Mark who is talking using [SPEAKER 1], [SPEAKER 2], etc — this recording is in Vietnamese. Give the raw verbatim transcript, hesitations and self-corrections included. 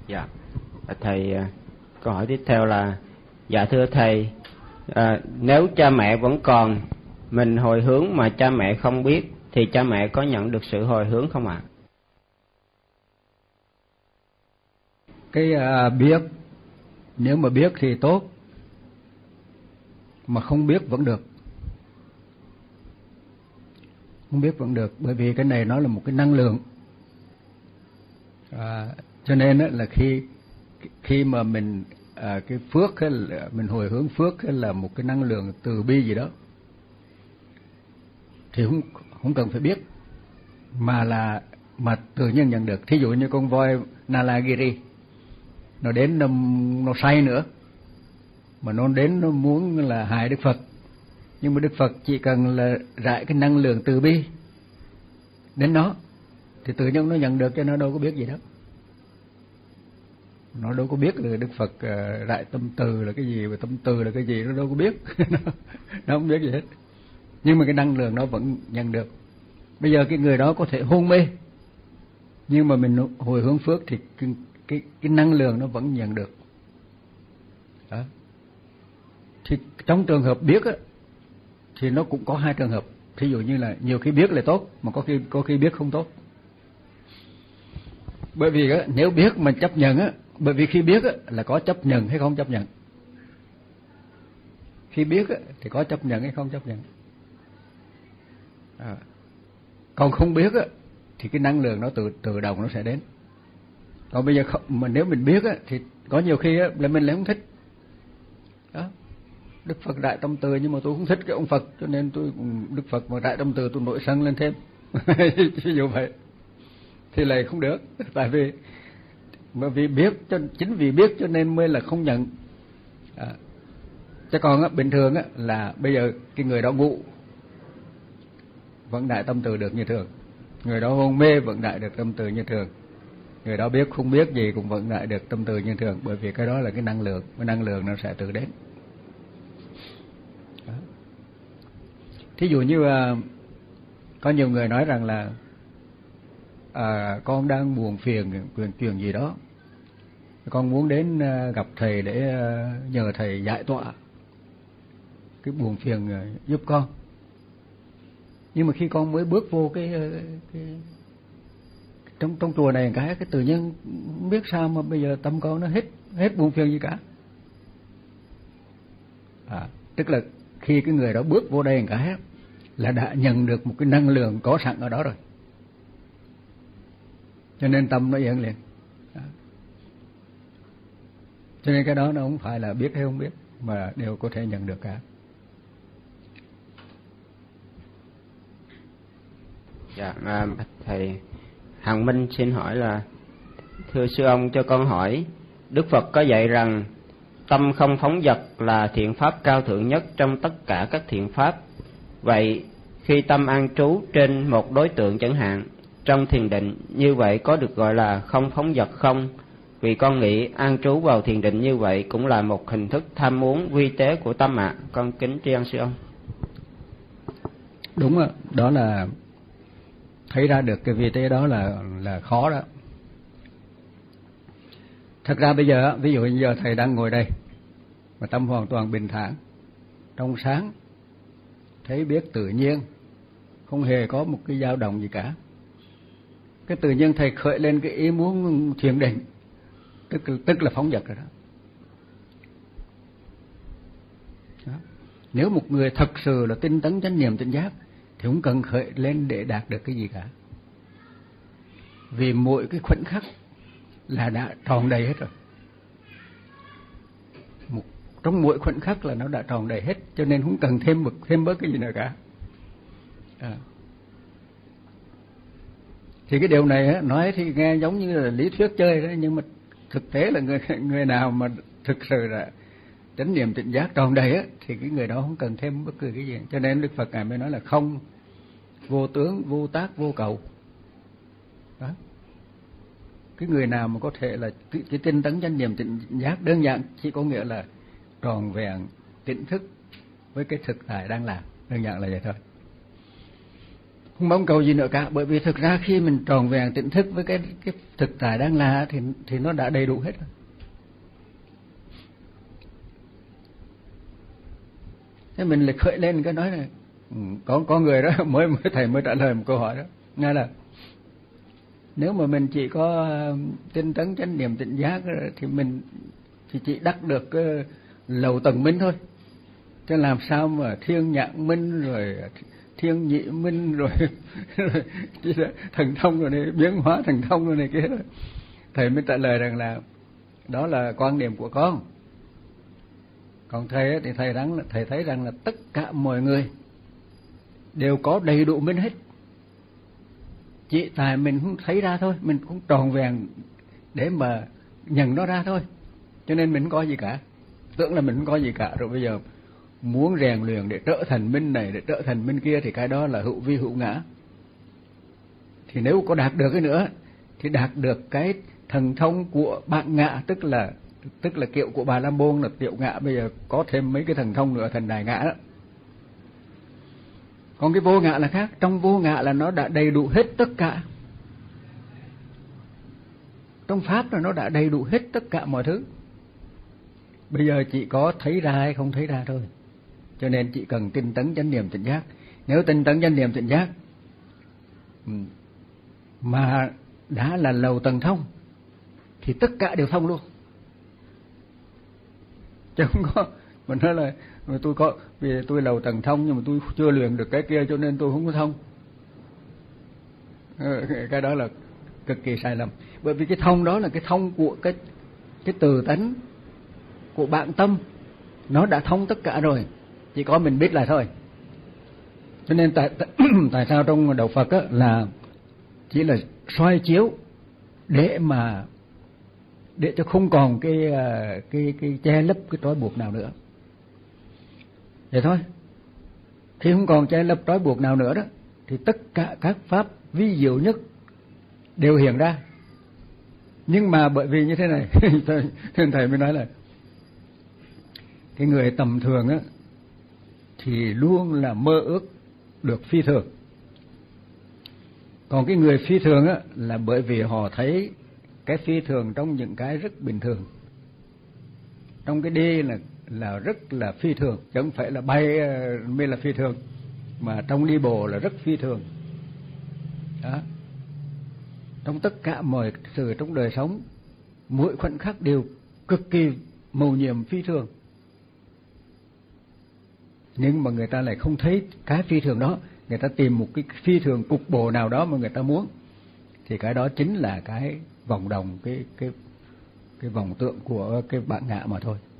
[SPEAKER 1] Dạ, thầy, câu hỏi tiếp theo là, dạ thưa thầy, à, nếu cha mẹ vẫn còn, mình hồi hướng mà cha mẹ không biết, thì cha mẹ có nhận được sự hồi hướng không ạ?
[SPEAKER 2] Cái à, biết, nếu mà biết thì tốt, mà không biết vẫn được. Không biết vẫn được, bởi vì cái này nó là một cái năng lượng. À, cho nên là khi khi mà mình à, cái phước hay là mình hồi hướng phước hay là một cái năng lượng từ bi gì đó, thì không không cần phải biết, mà là mà tự nhiên nhận được. Thí dụ như con voi Nalagiri, nó đến nó, nó say nữa, mà nó đến nó muốn là hại Đức Phật, nhưng mà Đức Phật chỉ cần là rải cái năng lượng từ bi đến nó thì tự nhiên nó nhận được, cho nó đâu có biết gì đâu. Nó đâu có biết là Đức Phật uh, rải tâm từ là cái gì, và tâm từ là cái gì, nó đâu có biết. Nó không biết gì hết, nhưng mà cái năng lượng nó vẫn nhận được. Bây giờ cái người đó có thể hôn mê, nhưng mà mình hồi hướng phước thì cái, cái, cái năng lượng nó vẫn nhận được đó. Thì trong trường hợp biết á, thì nó cũng có hai trường hợp. Thí dụ như là nhiều khi biết là tốt, mà có khi có khi biết không tốt. Bởi vì á, nếu biết mà chấp nhận á, bởi vì khi biết á, là có chấp nhận hay không chấp nhận. Khi biết á, thì có chấp nhận hay không chấp nhận. À. Còn không biết á, thì cái năng lượng nó tự tự động nó sẽ đến. Còn bây giờ không, mà nếu mình biết á, thì có nhiều khi á, là mình lại không thích. Đó. Đức Phật đại tâm từ, nhưng mà tôi không thích cái ông Phật, cho nên tôi Đức Phật mà đại tâm từ tôi nổi sân lên thêm. Ví dụ vậy thì lại không được, tại vì bởi vì biết, cho chính vì biết cho nên mới là không nhận. À. Chứ còn á, bình thường á, là bây giờ cái người đó ngủ vẫn đại tâm từ được như thường, người đó hôn mê vẫn đại được tâm từ như thường, người đó biết không biết gì cũng vẫn đại được tâm từ như thường, bởi vì cái đó là cái năng lượng, cái năng lượng nó sẽ tự đến. Đó. Thí dụ như à, có nhiều người nói rằng là à, con đang buồn phiền chuyện chuyện gì đó, con muốn đến à, gặp thầy để à, nhờ thầy giải tỏa cái buồn phiền à, giúp con. Nhưng mà khi con mới bước vô cái, cái trong trong chùa này cái cái tự nhiên không biết sao mà bây giờ tâm con nó hết hết buồn phiền gì cả. À, tức là khi cái người đó bước vô đây cái là đã nhận được một cái năng lượng có sẵn ở đó rồi, cho nên tâm nó yên liền. À. Cho nên cái đó nó không phải là biết hay không biết, mà đều có thể nhận được cả.
[SPEAKER 1] Dạ, à, thầy Hằng Minh xin hỏi là, thưa sư ông cho con hỏi, Đức Phật có dạy rằng tâm không phóng dật là thiện pháp cao thượng nhất trong tất cả các thiện pháp. Vậy khi tâm an trú trên một đối tượng chẳng hạn, trong thiền định, như vậy có được gọi là không phóng dật không? Vì con nghĩ an trú vào thiền định như vậy cũng là một hình thức tham muốn vi tế của tâm ạ. À. Con kính tri ân sư ông.
[SPEAKER 2] Đúng ạ, đó là thấy ra được cái vi tế đó là là khó đó. Thật ra bây giờ, ví dụ như giờ thầy đang ngồi đây mà tâm hoàn toàn bình thản, trong sáng, thấy biết tự nhiên, không hề có một cái dao động gì cả. Cái tự nhiên thầy khởi lên cái ý muốn thiền định, tức tức là phóng dật rồi đó. Đó. Nếu một người thật sự là tinh tấn chánh niệm tỉnh giác thì không cần khởi lên để đạt được cái gì cả, vì mỗi cái khoảnh khắc là đã tròn đầy hết rồi. Một, trong mỗi khoảnh khắc là nó đã tròn đầy hết, cho nên không cần thêm một thêm bớt cái gì nữa cả. À. Thì cái điều này á, nói thì nghe giống như là lý thuyết chơi đó, nhưng mà thực tế là người người nào mà thực sự là chánh niệm tỉnh giác tròn đầy á, thì cái người đó không cần thêm bất cứ cái gì. Cho nên Đức Phật ngài mới nói là không vô tướng, vô tác, vô cầu. Đó. Cái người nào mà có thể là cái tinh tấn chánh niệm tỉnh giác đơn giản chỉ có nghĩa là tròn vẹn tỉnh thức với cái thực tại đang làm, đơn giản là vậy thôi. không mong cầu gì nữa cả, bởi vì thực ra khi mình tròn vẹn tỉnh thức với cái cái thực tại đang là thì thì nó đã đầy đủ hết rồi. Thế mình lại khởi lên cái nói này, có có người đó mới mới thầy mới trả lời một câu hỏi đó, nghe là nếu mà mình chỉ có tinh tấn chánh niệm tỉnh giác thì mình thì chỉ đắc được cái lầu tầng minh thôi, chứ làm sao mà thiên nhãn minh rồi thiên nhị minh rồi, rồi thần thông rồi này, biến hóa thần thông rồi này kia. Thầy mới trả lời rằng là đó là quan điểm của con. Còn thầy thì thầy rằng thầy thấy rằng là tất cả mọi người đều có đầy đủ minh hết, chỉ tại mình không thấy ra thôi, mình cũng tròn vẹn để mà nhận nó ra thôi, cho nên mình không có gì cả, tưởng là mình không có gì cả. Rồi bây giờ muốn rèn luyện để trở thành minh này, để trở thành minh kia thì cái đó là hữu vi hữu ngã. Thì nếu có đạt được cái nữa thì đạt được cái thần thông của bạn ngã, tức là tức là kiệu của Bà La Môn là tiểu ngã, bây giờ có thêm mấy cái thần thông nữa thành đại ngã đó. Còn cái vô ngã là khác, trong vô ngã là nó đã đầy đủ hết tất cả. Trong pháp là nó đã đầy đủ hết tất cả mọi thứ. Bây giờ chỉ có thấy ra hay không thấy ra thôi. Cho nên chỉ cần tinh tấn chánh niệm tỉnh giác. Nếu tinh tấn chánh niệm tỉnh giác mà đã là lầu tầng thông thì tất cả đều thông luôn. Chứ không có mình nói là tôi có vì tôi lầu tầng thông nhưng mà tôi chưa luyện được cái kia cho nên tôi không có thông. Cái đó là cực kỳ sai lầm. Bởi vì cái thông đó là cái thông của cái cái từ tánh của bạn tâm, nó đã thông tất cả rồi, chỉ có mình biết là thôi. Cho nên tại tại sao trong đạo Phật á, là chỉ là soi chiếu để mà để cho không còn cái cái cái che lấp cái trói buộc nào nữa. Vậy thôi. Khi không còn che lấp trói buộc nào nữa đó thì tất cả các pháp vi diệu nhất đều hiện ra. Nhưng mà bởi vì như thế này nên thầy mới nói là cái người tầm thường á thì luôn là mơ ước được phi thường. Còn cái người phi thường á là bởi vì họ thấy cái phi thường trong những cái rất bình thường. Trong cái đi là là rất là phi thường, chứ không phải là bay mới là phi thường, mà trong đi bộ là rất phi thường. Đó. Trong tất cả mọi sự trong đời sống, mỗi khoảnh khắc đều cực kỳ mầu nhiệm phi thường. Nhưng mà người ta lại không thấy cái phi thường đó, người ta tìm một cái phi thường cục bộ nào đó mà người ta muốn, thì cái đó chính là cái vòng đồng, cái cái cái vòng tượng của cái bản ngã mà thôi.